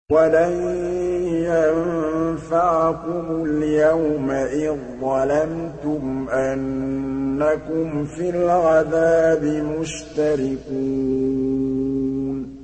وَلَن يَنفَعَكُمُ الْيَوْمَ إِذ ظَّلَمْتُمْ أَنَّكُمْ فِي الْعَذَابِ مُشْتَرِكُونَ